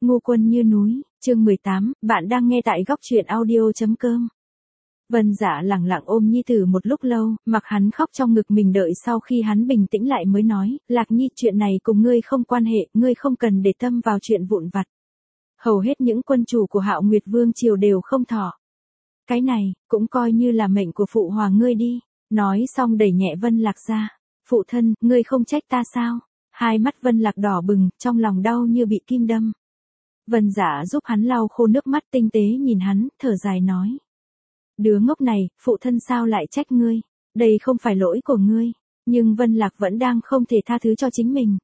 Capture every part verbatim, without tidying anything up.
Ngu quân như núi, chương mười tám, bạn đang nghe tại góc truyện audio.com. Vân Dạ lẳng lặng ôm nhi tử một lúc lâu, mặc hắn khóc trong ngực mình đợi sau khi hắn bình tĩnh lại mới nói, Lạc Nhi, chuyện này cùng ngươi không quan hệ, ngươi không cần để tâm vào chuyện vụn vặt. Hầu hết những quân chủ của Hạo Nguyệt Vương triều đều không thọ. Cái này, cũng coi như là mệnh của phụ hoàng ngươi đi. Nói xong đẩy nhẹ Vân Lạc ra. Phụ thân, ngươi không trách ta sao? Hai mắt Vân Lạc đỏ bừng, trong lòng đau như bị kim đâm. Vân Dạ giúp hắn lau khô nước mắt, tinh tế nhìn hắn, thở dài nói. Đứa ngốc này, phụ thân sao lại trách ngươi? Đây không phải lỗi của ngươi. Nhưng Vân Lạc vẫn đang không thể tha thứ cho chính mình.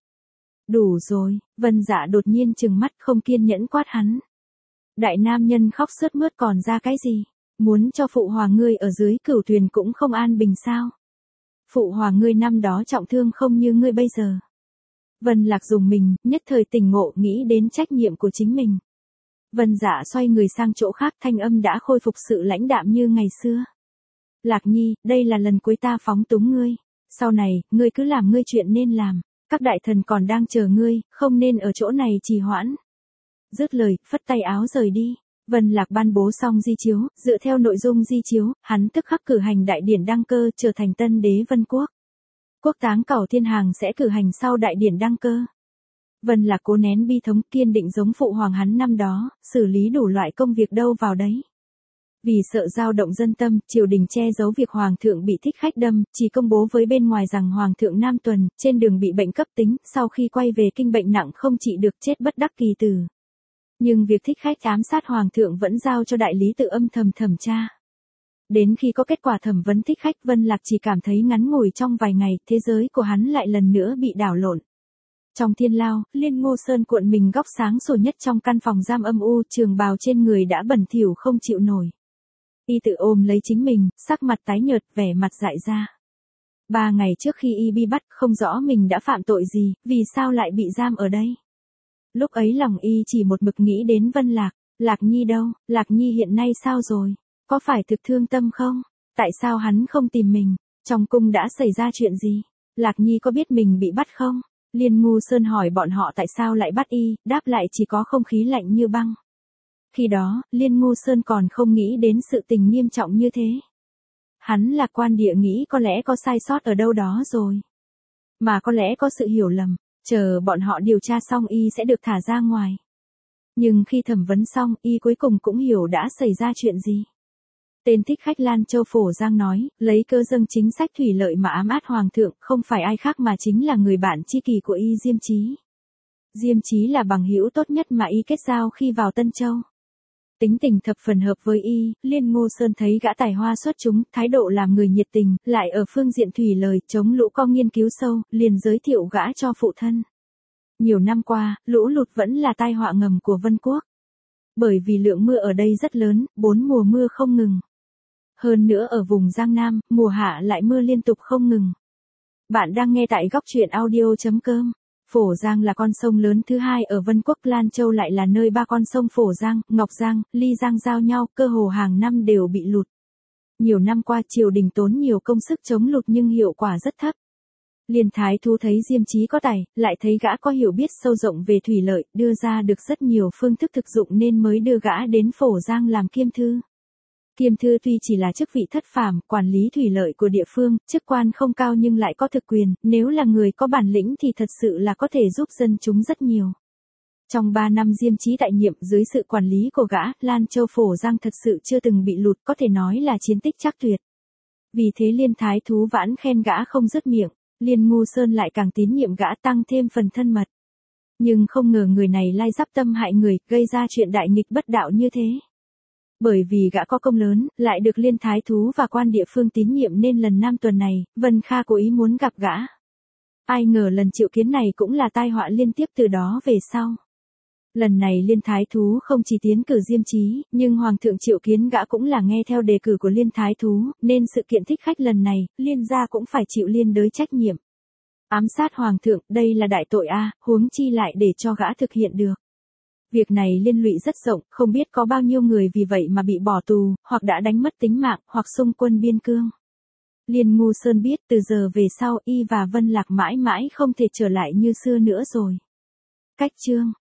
Đủ rồi, Vân Dạ đột nhiên trừng mắt không kiên nhẫn quát hắn. Đại nam nhân khóc sướt mướt còn ra cái gì? Muốn cho phụ hoàng ngươi ở dưới Cửu Tuyền cũng không an bình sao? Phụ hoàng ngươi năm đó trọng thương không như ngươi bây giờ. Vân Lạc dùng mình, nhất thời tỉnh ngộ nghĩ đến trách nhiệm của chính mình. Vân Dạ xoay người sang chỗ khác, thanh âm đã khôi phục sự lãnh đạm như ngày xưa. Lạc Nhi, đây là lần cuối ta phóng túng ngươi. Sau này, ngươi cứ làm ngươi chuyện nên làm. Các đại thần còn đang chờ ngươi, không nên ở chỗ này trì hoãn. Dứt lời, phất tay áo rời đi. Vân Lạc ban bố xong di chiếu, dựa theo nội dung di chiếu, hắn tức khắc cử hành đại điển đăng cơ, trở thành tân đế Vân Quốc. Quốc táng Cẩu Thiên Hàng sẽ cử hành sau đại điển đăng cơ. Vân Lạc cố nén bi thống, kiên định giống phụ hoàng hắn năm đó, xử lý đủ loại công việc đâu vào đấy. Vì sợ dao động dân tâm, triều đình che giấu việc hoàng thượng bị thích khách đâm, chỉ công bố với bên ngoài rằng hoàng thượng Nam Tuần, trên đường bị bệnh cấp tính, sau khi quay về kinh bệnh nặng không trị được, chết bất đắc kỳ tử. Nhưng việc thích khách ám sát hoàng thượng vẫn giao cho đại lý tự âm thầm thẩm tra. Đến khi có kết quả thẩm vấn thích khách, Vân Lạc chỉ cảm thấy ngắn ngủi trong vài ngày, thế giới của hắn lại lần nữa bị đảo lộn. Trong thiên lao, Liên Ngô Sơn cuộn mình góc sáng sủa nhất trong căn phòng giam âm u, trường bào trên người đã bẩn thỉu không chịu nổi. Y tự ôm lấy chính mình, sắc mặt tái nhợt, vẻ mặt dại ra. Ba ngày trước khi Y bị bắt, không rõ mình đã phạm tội gì, vì sao lại bị giam ở đây. Lúc ấy lòng Y chỉ một mực nghĩ đến Vân Lạc. Lạc Nhi đâu, Lạc Nhi hiện nay sao rồi? Có phải thực thương tâm không? Tại sao hắn không tìm mình? Trong cung đã xảy ra chuyện gì? Lạc Nhi có biết mình bị bắt không? Liên Ngu Sơn hỏi bọn họ tại sao lại bắt Y, đáp lại chỉ có không khí lạnh như băng. Khi đó, Liên Ngu Sơn còn không nghĩ đến sự tình nghiêm trọng như thế. Hắn lạc quan địa nghĩ có lẽ có sai sót ở đâu đó rồi. Mà có lẽ có sự hiểu lầm, chờ bọn họ điều tra xong Y sẽ được thả ra ngoài. Nhưng khi thẩm vấn xong, Y cuối cùng cũng hiểu đã xảy ra chuyện gì. Tên thích khách Lan Châu Phổ Giang nói, lấy cơ dâng chính sách thủy lợi mà ám át hoàng thượng, không phải ai khác mà chính là người bạn tri kỷ của Y, Diêm Chí. Diêm Chí là bằng hữu tốt nhất mà Y kết giao khi vào Tân Châu. Tính tình thập phần hợp với Y, Liên Ngô Sơn thấy gã tài hoa xuất chúng, thái độ làm người nhiệt tình, lại ở phương diện thủy lời, chống lũ có nghiên cứu sâu, liền giới thiệu gã cho phụ thân. Nhiều năm qua, lũ lụt vẫn là tai họa ngầm của Vân Quốc. Bởi vì lượng mưa ở đây rất lớn, bốn mùa mưa không ngừng. Hơn nữa ở vùng Giang Nam, mùa hạ lại mưa liên tục không ngừng. Bạn đang nghe tại góc truyện audio.com. Phổ Giang là con sông lớn thứ hai ở Vân Quốc, Lan Châu lại là nơi ba con sông Phổ Giang, Ngọc Giang, Ly Giang giao nhau, cơ hồ hàng năm đều bị lụt. Nhiều năm qua triều đình tốn nhiều công sức chống lụt nhưng hiệu quả rất thấp. Liên Thái Thú thấy Diêm Chí có tài, lại thấy gã có hiểu biết sâu rộng về thủy lợi, đưa ra được rất nhiều phương thức thực dụng nên mới đưa gã đến Phổ Giang làm kiêm thư. Kiêm thư tuy chỉ là chức vị thất phàm, quản lý thủy lợi của địa phương, chức quan không cao nhưng lại có thực quyền, nếu là người có bản lĩnh thì thật sự là có thể giúp dân chúng rất nhiều. Trong ba năm Diêm Chí tại nhiệm, dưới sự quản lý của gã, Lan Châu Phổ Giang thật sự chưa từng bị lụt, có thể nói là chiến tích trắc tuyệt. Vì thế Liên Thái Thú vãn khen gã không dứt miệng. Liên Ngu Sơn lại càng tín nhiệm gã, tăng thêm phần thân mật. Nhưng không ngờ người này lai dắp tâm hại người, gây ra chuyện đại nghịch bất đạo như thế. Bởi vì gã có công lớn, lại được Liên Thái Thú và quan địa phương tín nhiệm nên lần Nam Tuần này, Vân Kha cố ý muốn gặp gã. Ai ngờ lần triệu kiến này cũng là tai họa liên tiếp từ đó về sau. Lần này Liên Thái Thú không chỉ tiến cử Diêm Chí, nhưng Hoàng thượng triệu kiến gã cũng là nghe theo đề cử của Liên Thái Thú, nên sự kiện thích khách lần này, Liên gia cũng phải chịu liên đới trách nhiệm. Ám sát Hoàng thượng, đây là đại tội a, huống chi lại để cho gã thực hiện được. Việc này liên lụy rất rộng, không biết có bao nhiêu người vì vậy mà bị bỏ tù, hoặc đã đánh mất tính mạng, hoặc xung quân biên cương. Liên Ngu Sơn biết từ giờ về sau Y và Vân Lạc mãi mãi không thể trở lại như xưa nữa rồi. Cách chương